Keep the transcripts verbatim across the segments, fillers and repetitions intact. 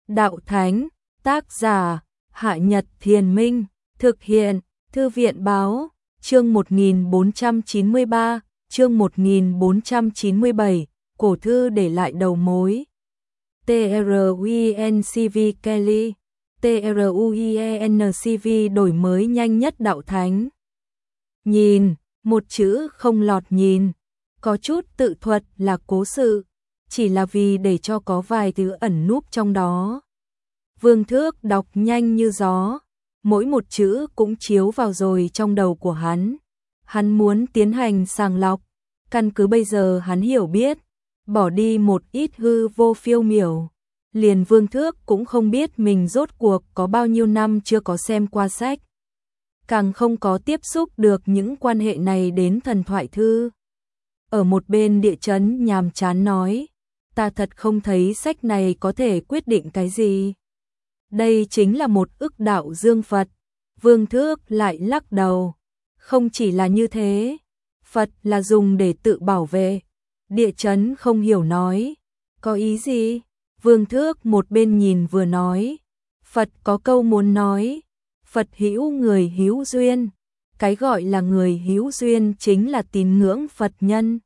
Đạo Thánh, tác giả, Hạ Nhật Thiền Minh, thực hiện, Thư viện Báo, chương một nghìn bốn trăm chín mươi ba, chương một nghìn bốn trăm chín mươi bảy, cổ thư để lại đầu mối. TRUINCV Kelly, TRUIENCV đổi mới nhanh nhất Đạo Thánh. Nhìn, một chữ không lọt nhìn, có chút tự thuật là cố sự, chỉ là vì để cho có vài thứ ẩn núp trong đó. Vương Thước đọc nhanh như gió, mỗi một chữ cũng chiếu vào rồi trong đầu của hắn. Hắn muốn tiến hành sàng lọc, căn cứ bây giờ hắn hiểu biết, bỏ đi một ít hư vô phiêu miểu. Liền Vương Thước cũng không biết mình rốt cuộc có bao nhiêu năm chưa có xem qua sách, càng không có tiếp xúc được những quan hệ này đến thần thoại thư. Ở một bên Địa Chấn nhàm chán nói, ta thật không thấy sách này có thể quyết định cái gì. Đây chính là một ức đạo dương Phật. Vương Thước lại lắc đầu, không chỉ là như thế, Phật là dùng để tự bảo vệ. Địa Chấn không hiểu nói, có ý gì? Vương Thước một bên nhìn vừa nói, Phật có câu muốn nói, Phật hữu người hữu duyên, cái gọi là người hữu duyên chính là tín ngưỡng Phật nhân.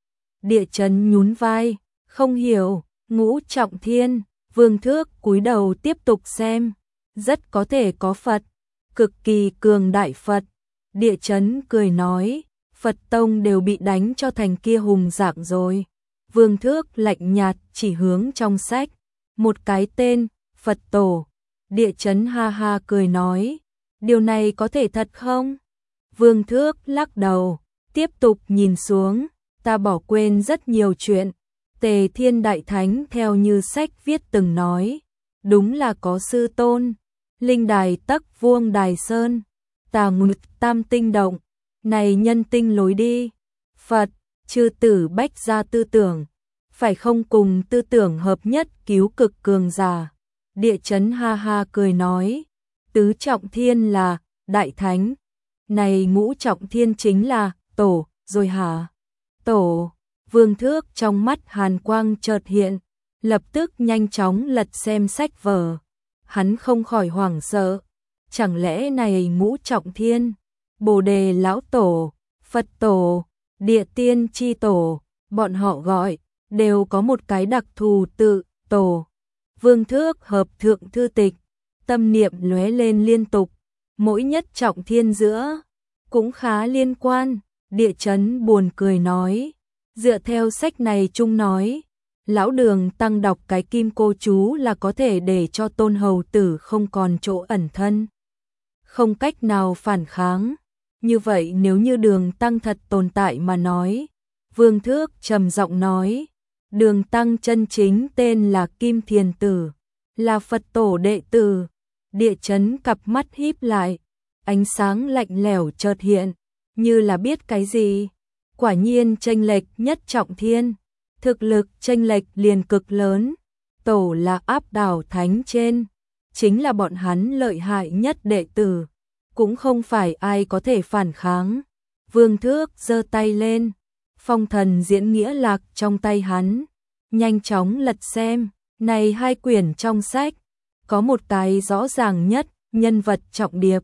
Địa Chấn nhún vai, không hiểu. Ngũ Trọng Thiên. Vương Thước cúi đầu tiếp tục xem, rất có thể có Phật, cực kỳ cường đại Phật. Địa Chấn cười nói, Phật tông đều bị đánh cho thành kia hùng dạng rồi. Vương Thước lạnh nhạt chỉ hướng trong sách, một cái tên, Phật Tổ. Địa Chấn ha ha cười nói, điều này có thể thật không? Vương Thước lắc đầu, tiếp tục nhìn xuống, ta bỏ quên rất nhiều chuyện. Tề Thiên Đại Thánh theo như sách viết từng nói, đúng là có sư tôn, linh đài tắc vuông đài sơn, tà nguyệt tam tinh động, này nhân tinh lối đi. Phật, chư tử bách gia tư tưởng, phải không cùng tư tưởng hợp nhất cứu cực cường giả. Địa Chấn ha ha cười nói, tứ trọng thiên là Đại Thánh, này ngũ trọng thiên chính là Tổ, rồi hả? Tổ. Vương Thước trong mắt hàn quang chợt hiện, lập tức nhanh chóng lật xem sách vở. Hắn không khỏi hoảng sợ, chẳng lẽ này ngũ trọng thiên, Bồ Đề Lão Tổ, Phật Tổ, Địa Tiên Chi Tổ, bọn họ gọi, đều có một cái đặc thù tự, Tổ. Vương Thước hợp thượng thư tịch, tâm niệm lóe lên liên tục, mỗi nhất trọng thiên giữa, cũng khá liên quan. Địa Chấn buồn cười nói, dựa theo sách này chung nói, lão Đường tăng đọc cái kim cô chú là có thể để cho tôn hầu tử không còn chỗ ẩn thân, không cách nào phản kháng. Như vậy nếu như Đường tăng thật tồn tại mà nói, Vương Thước trầm giọng nói, Đường tăng chân chính tên là Kim Thiền Tử, là Phật tổ đệ tử. Địa Chấn cặp mắt híp lại, ánh sáng lạnh lẽo chợt hiện, như là biết cái gì. Quả nhiên chênh lệch nhất trọng thiên, thực lực chênh lệch liền cực lớn. Tổ là áp đảo thánh trên, chính là bọn hắn lợi hại nhất đệ tử, cũng không phải ai có thể phản kháng. Vương Thước giơ tay lên, phong thần diễn nghĩa lạc trong tay hắn, nhanh chóng lật xem. Này hai quyển trong sách, có một cái rõ ràng nhất nhân vật trọng điệp,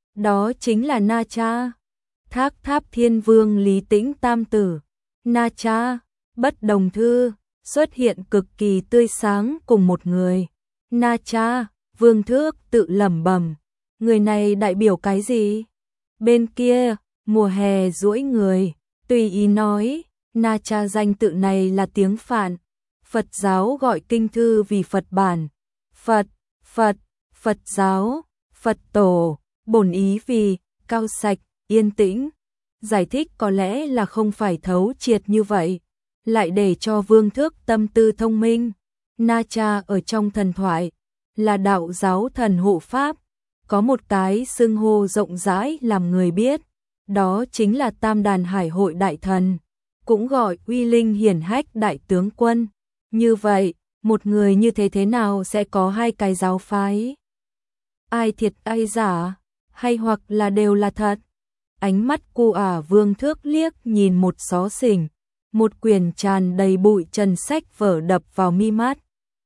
đó chính là Na Cha. Thác Tháp Thiên Vương Lý Tĩnh Tam Tử, Na Cha, bất đồng thư, xuất hiện cực kỳ tươi sáng cùng một người. Na Cha, Vương Thước tự lẩm bẩm, người này đại biểu cái gì? Bên kia, mùa hè duỗi người, tùy ý nói, Na Cha danh tự này là tiếng Phạn, Phật giáo gọi kinh thư vì Phật bản, Phật, Phật, Phật giáo, Phật tổ, bổn ý vì cao sạch, yên tĩnh. Giải thích có lẽ là không phải thấu triệt như vậy, lại để cho Vương Thước tâm tư thông minh. Na Cha ở trong thần thoại là đạo giáo thần hộ pháp, có một cái xưng hô rộng rãi làm người biết, đó chính là Tam Đàn Hải Hội Đại Thần, cũng gọi uy linh hiển hách đại tướng quân. Như vậy, một người như thế thế nào sẽ có hai cái giáo phái? Ai thiệt ai giả, hay hoặc là đều là thật? Ánh mắt cu ả Vương Thước liếc nhìn một xó xỉnh, một quyển tràn đầy bụi trần sách vở đập vào mi mắt.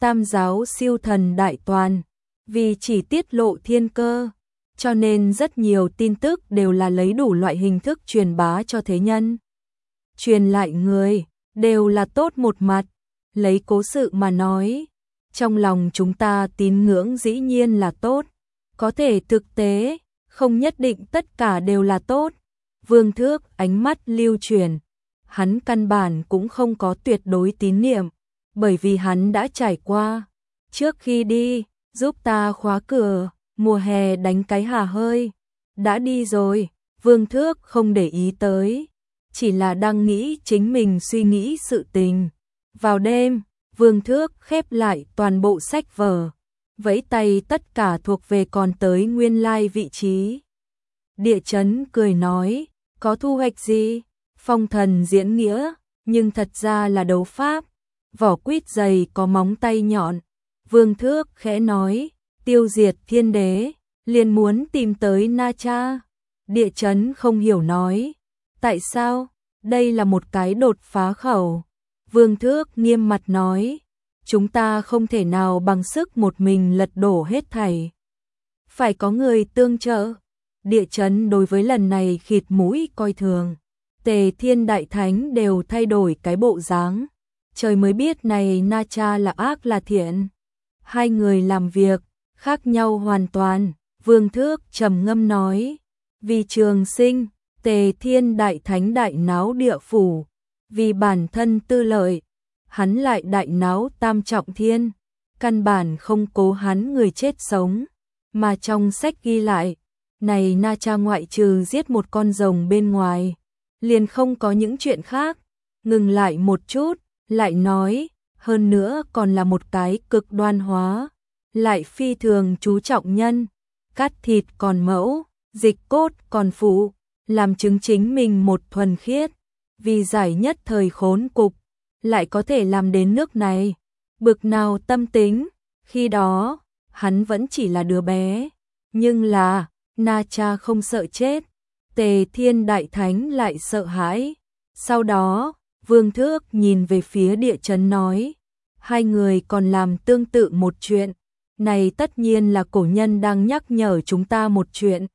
Tam giáo siêu thần đại toàn, vì chỉ tiết lộ thiên cơ, cho nên rất nhiều tin tức đều là lấy đủ loại hình thức truyền bá cho thế nhân. Truyền lại người, đều là tốt một mặt, lấy cố sự mà nói. Trong lòng chúng ta tín ngưỡng dĩ nhiên là tốt, có thể thực tế, không nhất định tất cả đều là tốt. Vương Thước ánh mắt lưu chuyển, hắn căn bản cũng không có tuyệt đối tín niệm, bởi vì hắn đã trải qua. Trước khi đi, giúp ta khóa cửa, mùa hè đánh cái hà hơi. Đã đi rồi, Vương Thước không để ý tới, chỉ là đang nghĩ chính mình suy nghĩ sự tình. Vào đêm, Vương Thước khép lại toàn bộ sách vở, vẫy tay tất cả thuộc về còn tới nguyên lai vị trí. Địa chấn cười nói, có thu hoạch gì? Phong thần diễn nghĩa, nhưng thật ra là đấu pháp, vỏ quýt dày có móng tay nhọn. Vương Thước khẽ nói, tiêu diệt thiên đế, liền muốn tìm tới Na Cha. Địa chấn không hiểu nói, tại sao? Đây là một cái đột phá khẩu. Vương Thước nghiêm mặt nói, chúng ta không thể nào bằng sức một mình lật đổ hết thảy. Phải có người tương trợ. Địa chấn đối với lần này khịt mũi coi thường. Tề Thiên Đại Thánh đều thay đổi cái bộ dáng. Trời mới biết này Na Cha là ác là thiện. Hai người làm việc, khác nhau hoàn toàn. Vương Thước trầm ngâm nói, vì trường sinh, Tề Thiên Đại Thánh đại náo địa phủ. Vì bản thân tư lợi, hắn lại đại náo tam trọng thiên. Căn bản không cố hắn người chết sống. Mà trong sách ghi lại, này Na Cha ngoại trừ giết một con rồng bên ngoài, liền không có những chuyện khác. Ngừng lại một chút, lại nói, hơn nữa còn là một cái cực đoan hóa, lại phi thường chú trọng nhân, cắt thịt còn mẫu, dịch cốt còn phụ, làm chứng chính mình một thuần khiết, vì giải nhất thời khốn cục, lại có thể làm đến nước này. Bực nào tâm tính, khi đó, hắn vẫn chỉ là đứa bé, nhưng là, Na Cha không sợ chết, Tề Thiên Đại Thánh lại sợ hãi. Sau đó, Vương Thước nhìn về phía địa chấn nói, hai người còn làm tương tự một chuyện, này tất nhiên là cổ nhân đang nhắc nhở chúng ta một chuyện.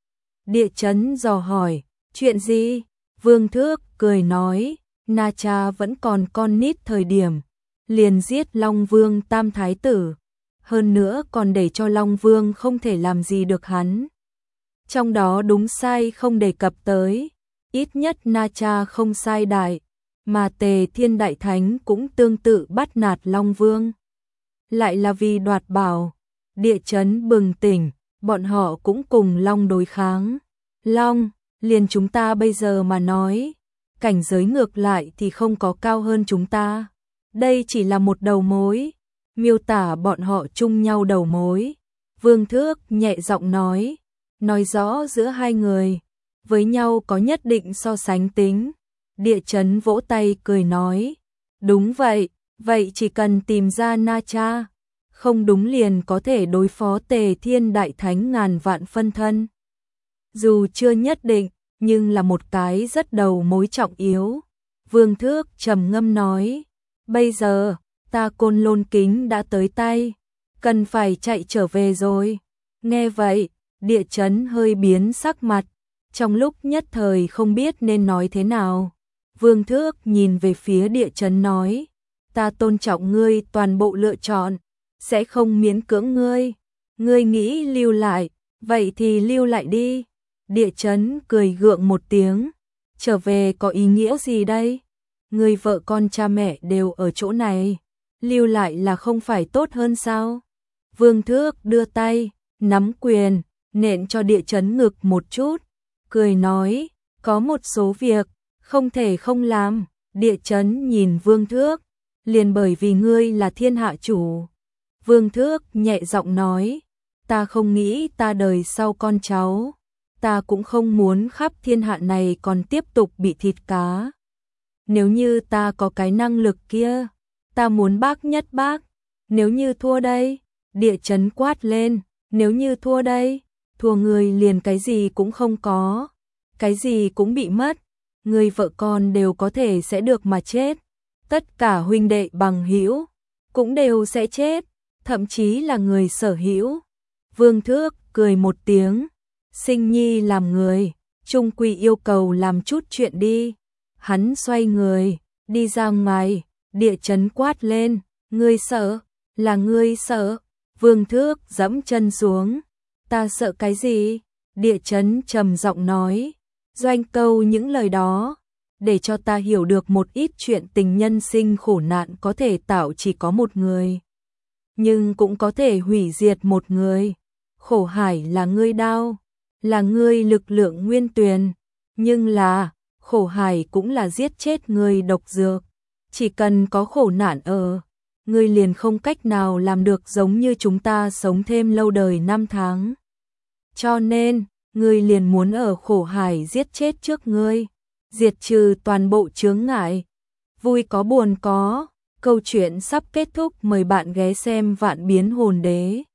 Địa chấn dò hỏi, chuyện gì? Vương Thước cười nói, Na Cha vẫn còn con nít thời điểm, liền giết Long Vương Tam Thái Tử, hơn nữa còn để cho Long Vương không thể làm gì được hắn. Trong đó đúng sai không đề cập tới, ít nhất Na Cha không sai đại, mà Tề Thiên Đại Thánh cũng tương tự bắt nạt Long Vương. Lại là vì đoạt bảo, địa chấn bừng tỉnh, bọn họ cũng cùng Long đối kháng. Long, liền chúng ta bây giờ mà nói, cảnh giới ngược lại thì không có cao hơn chúng ta. Đây chỉ là một đầu mối, miêu tả bọn họ chung nhau đầu mối. Vương Thước nhẹ giọng nói, nói rõ giữa hai người, với nhau có nhất định so sánh tính. Địa chấn vỗ tay cười nói, đúng vậy, vậy chỉ cần tìm ra Na Cha, không đúng liền có thể đối phó Tề Thiên Đại Thánh ngàn vạn phân thân. Dù chưa nhất định, nhưng là một cái rất đầu mối trọng yếu. Vương Thước trầm ngâm nói, bây giờ, ta Côn Lôn Kính đã tới tay, cần phải chạy trở về rồi. Nghe vậy, địa chấn hơi biến sắc mặt, trong lúc nhất thời không biết nên nói thế nào. Vương Thước nhìn về phía địa chấn nói, ta tôn trọng ngươi toàn bộ lựa chọn, sẽ không miễn cưỡng ngươi. Ngươi nghĩ lưu lại, vậy thì lưu lại đi. Địa chấn cười gượng một tiếng, trở về có ý nghĩa gì đây? Người vợ con cha mẹ đều ở chỗ này, lưu lại là không phải tốt hơn sao? Vương Thước đưa tay, nắm quyền, nện cho địa chấn ngực một chút, cười nói, có một số việc, không thể không làm. Địa chấn nhìn Vương Thước, liền bởi vì ngươi là thiên hạ chủ. Vương Thước nhẹ giọng nói, ta không nghĩ ta đời sau con cháu, ta cũng không muốn khắp thiên hạ này còn tiếp tục bị thịt cá. Nếu như ta có cái năng lực kia, ta muốn bác nhất bác. Nếu như thua đây, địa chấn quát lên, nếu như thua đây, thua người liền cái gì cũng không có, cái gì cũng bị mất, người vợ con đều có thể sẽ được mà chết. Tất cả huynh đệ bằng hữu cũng đều sẽ chết, thậm chí là người sở hữu. Vương Thước cười một tiếng, sinh nhi làm người, chung quy yêu cầu làm chút chuyện đi. Hắn xoay người, đi ra ngoài, Địa Chấn quát lên, ngươi sợ, là ngươi sợ. Vương Thước giẫm chân xuống, ta sợ cái gì? Địa Chấn trầm giọng nói, Doanh Câu những lời đó, để cho ta hiểu được một ít chuyện tình nhân sinh khổ nạn có thể tạo chỉ có một người, nhưng cũng có thể hủy diệt một người. Khổ hải là ngươi đao, là ngươi lực lượng nguyên tuyền, nhưng là, khổ hải cũng là giết chết người độc dược. Chỉ cần có khổ nạn ở, ngươi liền không cách nào làm được giống như chúng ta sống thêm lâu đời năm tháng. Cho nên, ngươi liền muốn ở khổ hải giết chết trước ngươi, diệt trừ toàn bộ chướng ngại. Vui có buồn có, câu chuyện sắp kết thúc, mời bạn ghé xem Vạn Biến Hồn Đế.